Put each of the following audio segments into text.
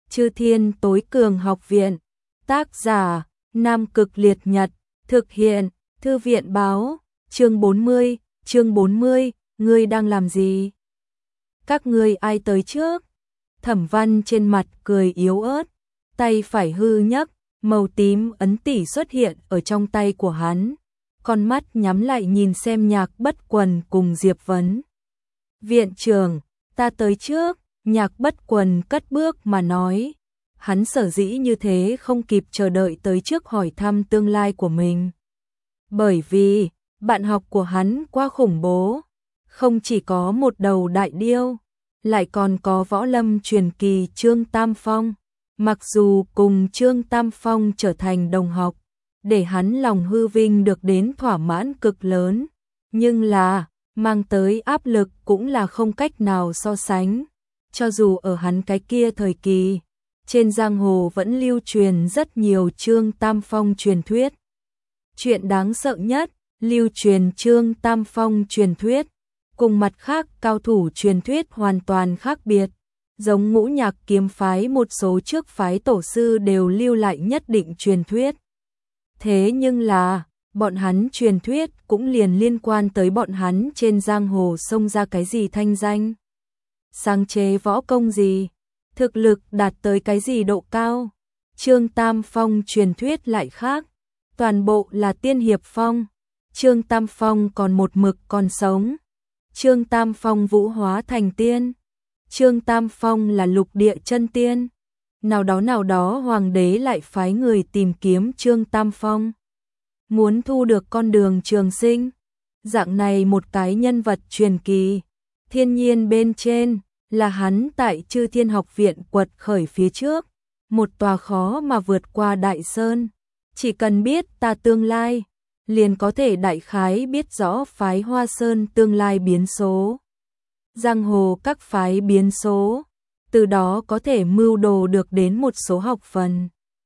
Chư Thiên Tối Cường Học Viện. Tác giả: Nam Cực Liệt Nhật. Thực hiện: Thư viện báo. Chương 40, ngươi đang làm gì? Các ngươi ai tới trước? Thẩm Văn trên mặt cười yếu ớt, tay phải hư nhấc, màu tím ấn tỷ xuất hiện ở trong tay của hắn. Con mắt nhắm lại nhìn xem Nhạc Bất Quần cùng Diệp Vấn. Viện trưởng, ta tới trước, Nhạc Bất Quần cất bước mà nói. Hắn sở dĩ như thế không kịp chờ đợi tới trước hỏi thăm tương lai của mình. Bởi vì, bạn học của hắn quá khủng bố. Không chỉ có một đầu đại điêu, lại còn có võ lâm truyền kỳ Trương Tam Phong. Mặc dù cùng Trương Tam Phong trở thành đồng học, để hắn lòng hư vinh được đến thỏa mãn cực lớn, nhưng là, mang tới áp lực cũng là không cách nào so sánh. Cho dù ở hắn cái kia thời kỳ, trên giang hồ vẫn lưu truyền rất nhiều Trương Tam Phong truyền thuyết. Chuyện đáng sợ nhất, lưu truyền Trương Tam Phong truyền thuyết, cùng mặt khác cao thủ truyền thuyết hoàn toàn khác biệt. Giống Ngũ Nhạc kiếm phái một số trước phái tổ sư đều lưu lại nhất định truyền thuyết. Thế nhưng là, bọn hắn truyền thuyết cũng liền liên quan tới bọn hắn trên giang hồ xông ra cái gì thanh danh. Sáng chế võ công gì, thực lực đạt tới cái gì độ cao. Trương Tam Phong truyền thuyết lại khác, toàn bộ là tiên hiệp phong. Trương Tam Phong còn một mực còn sống. Trương Tam Phong vũ hóa thành tiên. Trương Tam Phong là lục địa chân tiên. Nào đó hoàng đế lại phái người tìm kiếm Trương Tam Phong, muốn thu được con đường trường sinh. Dạng này một cái nhân vật truyền kỳ, thiên nhiên bên trên là hắn tại Chư Thiên Học Viện quật khởi phía trước, một tòa khó mà vượt qua đại sơn. Chỉ cần biết ta tương lai, liền có thể đại khái biết rõ phái Hoa Sơn tương lai biến số. Giang hồ các phái biến số, từ đó có thể mưu đồ được đến một số học phần.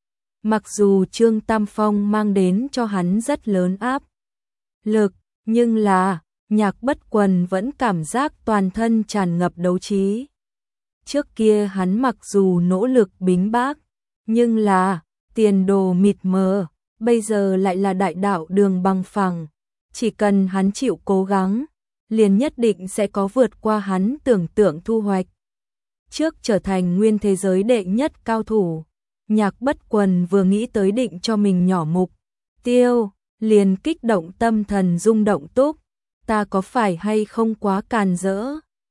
Mặc dù Trương Tam Phong mang đến cho hắn rất lớn áp lực, nhưng là, Nhạc Bất Quần vẫn cảm giác toàn thân tràn ngập đấu trí. Trước kia hắn mặc dù nỗ lực bính bác, nhưng là, tiền đồ mịt mờ, bây giờ lại là đại đạo đường bằng phẳng. Chỉ cần hắn chịu cố gắng, liền nhất định sẽ có vượt qua hắn tưởng tượng thu hoạch. Trước trở thành nguyên thế giới đệ nhất cao thủ, Nhạc Bất Quần vừa nghĩ tới định cho mình nhỏ mục tiêu, liền kích động tâm thần rung động túc. Ta có phải hay không quá càn rỡ?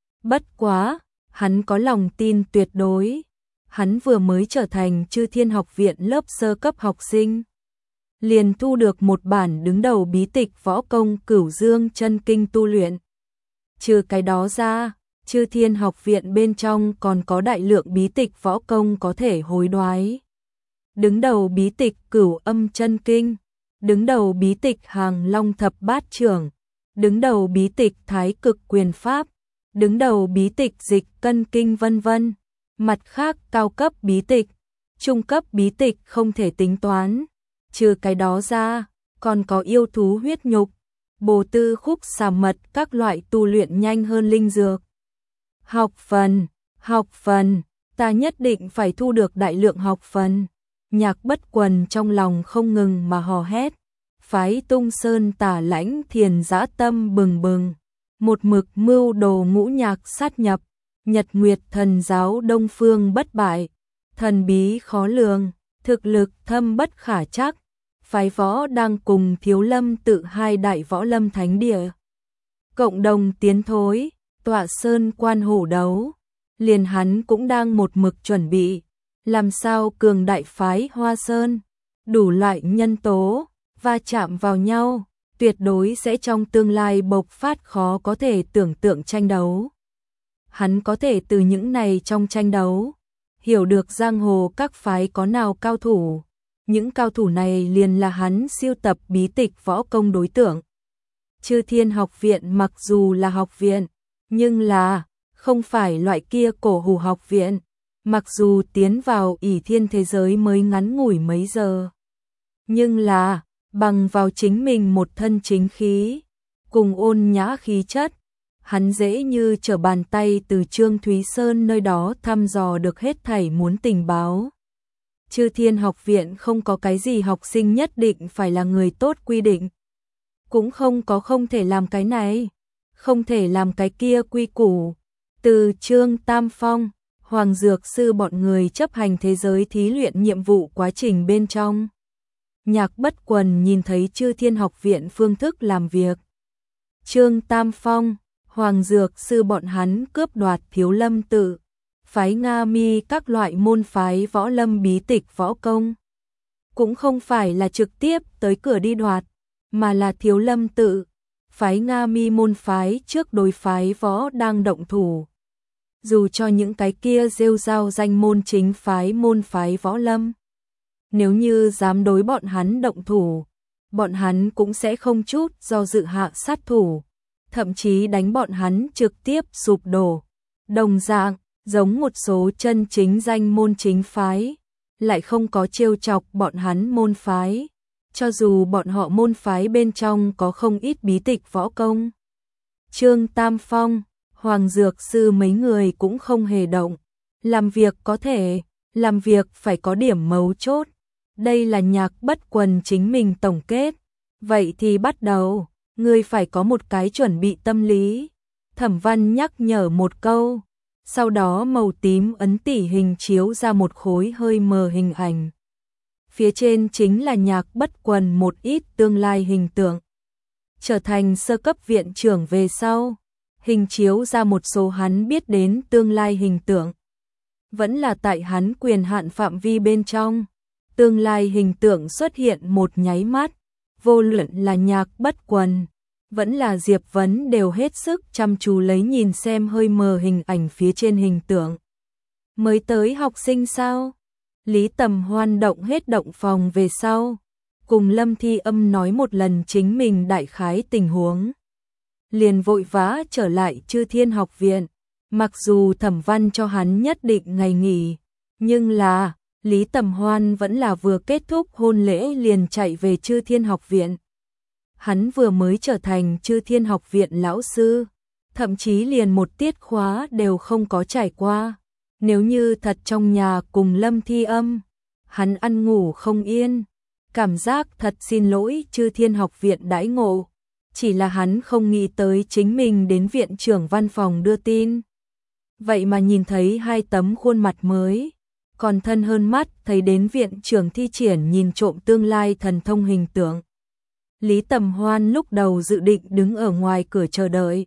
Bất quá, hắn có lòng tin tuyệt đối. Hắn vừa mới trở thành Chư Thiên Học Viện lớp sơ cấp học sinh, liền thu được một bản đứng đầu bí tịch võ công Cửu Dương Chân Kinh tu luyện. Trừ cái đó ra, Chư Thiên Học Viện bên trong còn có đại lượng bí tịch võ công có thể hối đoái. Đứng đầu bí tịch Cửu Âm Chân Kinh, đứng đầu bí tịch Hàng Long Thập Bát Trưởng, đứng đầu bí tịch Thái Cực Quyền Pháp, đứng đầu bí tịch Dịch Cân Kinh vân vân. Mặt khác cao cấp bí tịch, trung cấp bí tịch không thể tính toán. Trừ cái đó ra, còn có yêu thú huyết nhục, bồ tư khúc xà mật các loại tu luyện nhanh hơn linh dược. Học phần, ta nhất định phải thu được đại lượng học phần. Nhạc Bất Quần trong lòng không ngừng mà hò hét. Phái Tung Sơn Tả Lãnh Thiền dã tâm bừng bừng, một mực mưu đồ Ngũ Nhạc sát nhập, Nhật Nguyệt Thần giáo Đông Phương bất bại, thần bí khó lường, thực lực thâm bất khả chắc. Phái võ đang cùng Thiếu Lâm tự hai đại võ lâm thánh địa cộng đồng tiến thối, tọa sơn quan hổ đấu. Liền hắn cũng đang một mực chuẩn bị, làm sao cường đại phái Hoa Sơn, đủ loại nhân tố va chạm vào nhau, tuyệt đối sẽ trong tương lai bộc phát khó có thể tưởng tượng tranh đấu. Hắn có thể từ những này trong tranh đấu, hiểu được giang hồ các phái có nào cao thủ. Những cao thủ này liền là hắn siêu tập bí tịch võ công đối tượng. Chư Thiên Học Viện mặc dù là học viện, nhưng là không phải loại kia cổ hủ học viện. Mặc dù tiến vào ỷ thiên thế giới mới ngắn ngủi mấy giờ, nhưng là bằng vào chính mình một thân chính khí, cùng ôn nhã khí chất, hắn dễ như trở bàn tay từ Trương Thúy Sơn nơi đó thăm dò được hết thảy muốn tình báo. Chư Thiên học viện không có cái gì học sinh nhất định phải là người tốt quy định. Cũng không có không thể làm cái này, không thể làm cái kia quy củ. Từ Trương Tam Phong, Hoàng Dược Sư bọn người chấp hành thế giới thí luyện nhiệm vụ quá trình bên trong. Nhạc Bất Quần nhìn thấy Chư Thiên học viện phương thức làm việc. Trương Tam Phong, Hoàng Dược Sư bọn hắn cướp đoạt Thiếu Lâm Tự, phái Nga Mi các loại môn phái võ lâm bí tịch võ công. Cũng không phải là trực tiếp tới cửa đi đoạt, mà là Thiếu Lâm Tự, phái Nga Mi môn phái trước đối phái võ đang động thủ. Dù cho những cái kia rêu rao danh môn chính phái môn phái võ lâm, nếu như dám đối bọn hắn động thủ, bọn hắn cũng sẽ không chút do dự hạ sát thủ, thậm chí đánh bọn hắn trực tiếp sụp đổ. Đồng dạng, giống một số chân chính danh môn chính phái, lại không có trêu chọc bọn hắn môn phái, cho dù bọn họ môn phái bên trong có không ít bí tịch võ công. Trương Tam Phong, Hoàng Dược Sư mấy người cũng không hề động, làm việc có thể, làm việc phải có điểm mấu chốt. Đây là Nhạc Bất Quần chính mình tổng kết. Vậy thì bắt đầu, ngươi phải có một cái chuẩn bị tâm lý. Thẩm Văn nhắc nhở một câu, sau đó màu tím ấn tỉ hình chiếu ra một khối hơi mờ hình ảnh. Phía trên chính là Nhạc Bất Quần một ít tương lai hình tượng. Trở thành sơ cấp viện trưởng về sau, hình chiếu ra một số hắn biết đến tương lai hình tượng. Vẫn là tại hắn quyền hạn phạm vi bên trong. Tương lai hình tượng xuất hiện một nháy mắt, vô luận là Nhạc Bất Quần, vẫn là Diệp Vấn đều hết sức chăm chú lấy nhìn xem hơi mờ hình ảnh phía trên hình tượng. Mới tới học sinh sao? Lý Tầm Hoan động hết động phòng về sau, cùng Lâm Thi Âm nói một lần chính mình đại khái tình huống. Liền vội vã trở lại Chư Thiên học viện, mặc dù Thẩm Văn cho hắn nhất định ngày nghỉ, nhưng là Lý Tầm Hoan vẫn là vừa kết thúc hôn lễ liền chạy về Chư Thiên học viện. Hắn vừa mới trở thành Chư Thiên học viện lão sư, thậm chí liền một tiết khóa đều không có trải qua. Nếu như thật trong nhà cùng Lâm Thi Âm, hắn ăn ngủ không yên, cảm giác thật xin lỗi Chư Thiên học viện đãi ngộ. Chỉ là hắn không nghĩ tới chính mình đến viện trưởng văn phòng đưa tin. Vậy mà nhìn thấy hai tấm khuôn mặt mới, còn thân hơn mắt thấy đến viện trưởng thi triển nhìn trộm tương lai thần thông hình tượng. Lý Tầm Hoan lúc đầu dự định đứng ở ngoài cửa chờ đợi.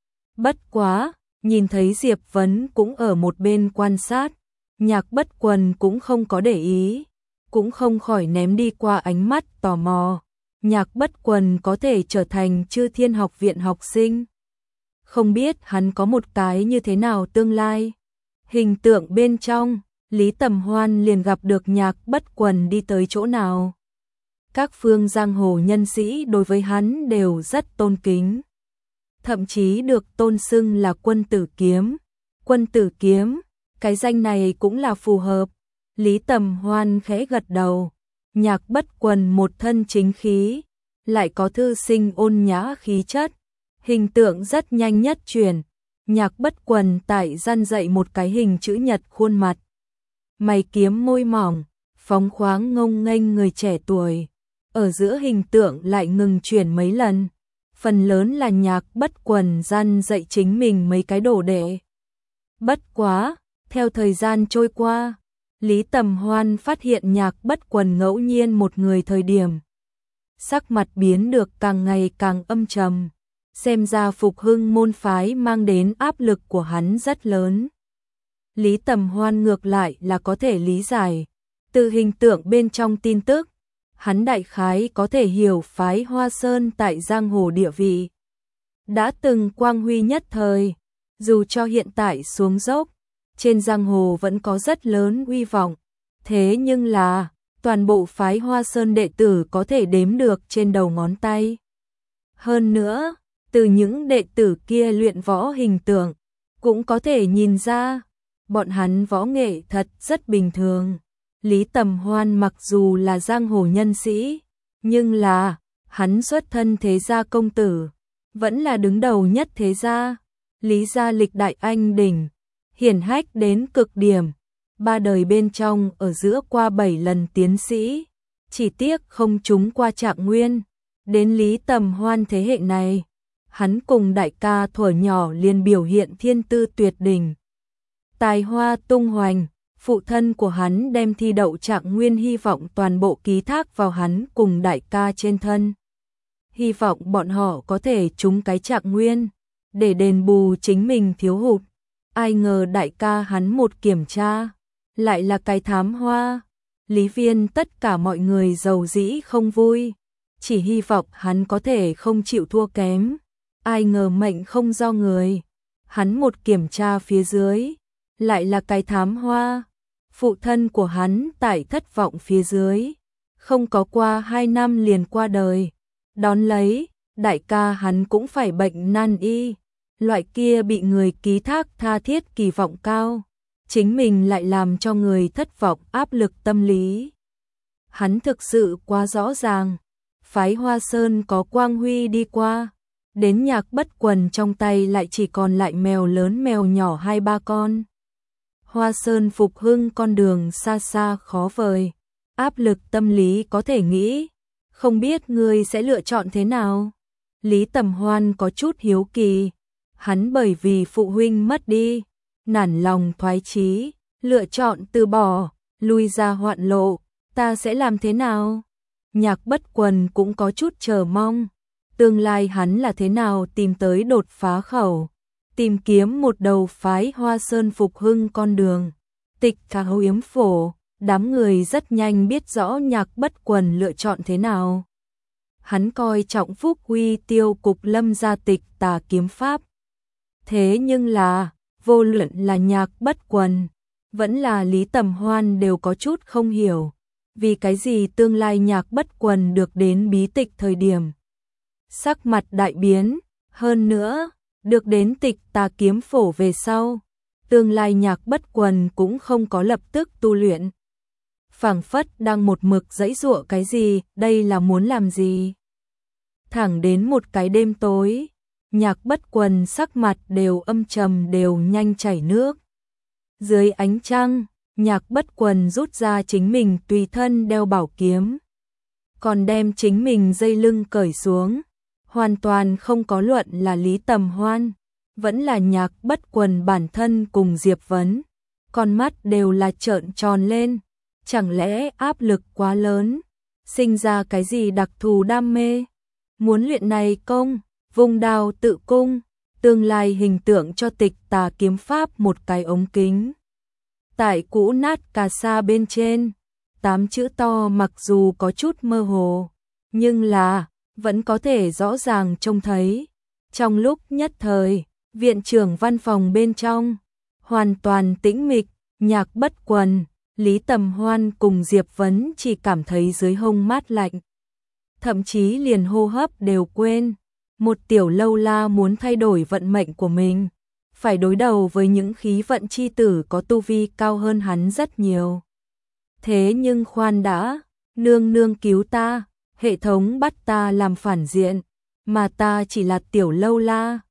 Bất quá, nhìn thấy Diệp Vấn cũng ở một bên quan sát, Nhạc Bất Quần cũng không có để ý, cũng không khỏi ném đi qua ánh mắt tò mò. Nhạc Bất Quần có thể trở thành Chư Thiên học viện học sinh. Không biết hắn có một cái như thế nào tương lai. Hình tượng bên trong, Lý Tầm Hoan liền gặp được Nhạc Bất Quần đi tới chỗ nào. Các phương giang hồ nhân sĩ đối với hắn đều rất tôn kính. Thậm chí được tôn xưng là quân tử kiếm. Quân tử kiếm, cái danh này cũng là phù hợp. Lý Tầm Hoan khẽ gật đầu. Nhạc Bất Quần một thân chính khí, lại có thư sinh ôn nhã khí chất. Hình tượng rất nhanh nhất truyền. Nhạc Bất Quần tại gian dạy một cái hình chữ nhật khuôn mặt. Mày kiếm môi mỏng, phóng khoáng ngông nghênh người trẻ tuổi. Ở giữa hình tượng lại ngừng chuyển mấy lần. Phần lớn là Nhạc Bất Quần gian dạy chính mình mấy cái đồ đệ. Bất quá, theo thời gian trôi qua, Lý Tầm Hoan phát hiện Nhạc Bất Quần ngẫu nhiên một người thời điểm. Sắc mặt biến được càng ngày càng âm trầm. Xem ra phục hưng môn phái mang đến áp lực của hắn rất lớn. Lý Tầm Hoan ngược lại là có thể lý giải. Từ hình tượng bên trong tin tức, hắn đại khái có thể hiểu phái Hoa Sơn tại giang hồ địa vị. Đã từng quang huy nhất thời, dù cho hiện tại xuống dốc, trên giang hồ vẫn có rất lớn uy vọng. Thế nhưng là, toàn bộ phái Hoa Sơn đệ tử có thể đếm được trên đầu ngón tay. Hơn nữa, từ những đệ tử kia luyện võ hình tượng, cũng có thể nhìn ra, bọn hắn võ nghệ thật rất bình thường. Lý Tầm Hoan mặc dù là giang hồ nhân sĩ, nhưng là, hắn xuất thân thế gia công tử, vẫn là đứng đầu nhất thế gia, Lý gia lịch đại anh đỉnh, hiển hách đến cực điểm, 3 đời bên trong ở giữa qua 7 lần tiến sĩ, chỉ tiếc không trúng qua Trạng Nguyên. Đến Lý Tầm Hoan thế hệ này, hắn cùng đại ca thuở nhỏ liền biểu hiện thiên tư tuyệt đỉnh. Tài hoa tung hoành, phụ thân của hắn đem thi đậu Trạng Nguyên hy vọng toàn bộ ký thác vào hắn cùng đại ca trên thân. Hy vọng bọn họ có thể trúng cái Trạng Nguyên, để đền bù chính mình thiếu hụt. Ai ngờ đại ca hắn một kiểm tra, lại là cái thám hoa. Lý Viên tất cả mọi người giàu dĩ không vui, chỉ hy vọng hắn có thể không chịu thua kém. Ai ngờ mệnh không do người, hắn một kiểm tra phía dưới, lại là cái thám hoa. Phụ thân của hắn tại thất vọng phía dưới, không có qua 2 năm liền qua đời. Đón lấy, đại ca hắn cũng phải bệnh nan y, loại kia bị người ký thác tha thiết kỳ vọng cao, chính mình lại làm cho người thất vọng áp lực tâm lý. Hắn thực sự quá rõ ràng, phái Hoa Sơn có quang huy đi qua, đến Nhạc Bất Quần trong tay lại chỉ còn lại mèo lớn mèo nhỏ 2-3 con. Hoa Sơn phục hưng con đường xa xa khó vời, áp lực tâm lý có thể nghĩ, không biết ngươi sẽ lựa chọn thế nào. Lý Tầm Hoan có chút hiếu kỳ, hắn bởi vì phụ huynh mất đi, nản lòng thoái chí, lựa chọn từ bỏ, lui ra hoạn lộ, ta sẽ làm thế nào? Nhạc Bất Quần cũng có chút chờ mong, tương lai hắn là thế nào tìm tới đột phá khẩu, tìm kiếm một đầu phái Hoa Sơn phục hưng con đường. Tịch Khảo Yếm Phổ, đám người rất nhanh biết rõ Nhạc Bất Quần lựa chọn thế nào. Hắn coi trọng Phúc Uy Tiêu cục Lâm gia tịch Tà kiếm pháp. Thế nhưng là, vô luận là Nhạc Bất Quần, vẫn là Lý Tầm Hoan đều có chút không hiểu, vì cái gì tương lai Nhạc Bất Quần được đến bí tịch thời điểm sắc mặt đại biến, hơn nữa, được đến tịch Tà kiếm phổ về sau, tương lai Nhạc Bất Quần cũng không có lập tức tu luyện. Phảng phất đang một mực giãy giụa cái gì, đây là muốn làm gì? Thẳng đến một cái đêm tối, Nhạc Bất Quần sắc mặt đều âm trầm đều nhanh chảy nước. Dưới ánh trăng, Nhạc Bất Quần rút ra chính mình tùy thân đeo bảo kiếm, còn đem chính mình dây lưng cởi xuống, hoàn toàn không có luận là Lý Tầm Hoan, vẫn là Nhạc Bất Quần bản thân cùng Diệp Vấn, con mắt đều là trợn tròn lên, chẳng lẽ áp lực quá lớn, sinh ra cái gì đặc thù đam mê, muốn luyện này công, vùng đao tự cung, tương lai hình tượng cho tịch Tà kiếm pháp một cái ống kính. Tại cũ nát cà sa bên trên, 8 chữ to mặc dù có chút mơ hồ, nhưng là vẫn có thể rõ ràng trông thấy. Trong lúc nhất thời, viện trưởng văn phòng bên trong hoàn toàn tĩnh mịch, Nhạc Bất Quần, Lý Tầm Hoan cùng Diệp Vấn chỉ cảm thấy dưới hông mát lạnh, thậm chí liền hô hấp đều quên. Một tiểu lâu la muốn thay đổi vận mệnh của mình, phải đối đầu với những khí vận chi tử có tu vi cao hơn hắn rất nhiều. Thế nhưng khoan đã, nương nương cứu ta, hệ thống bắt ta làm phản diện, mà ta chỉ là tiểu lâu la,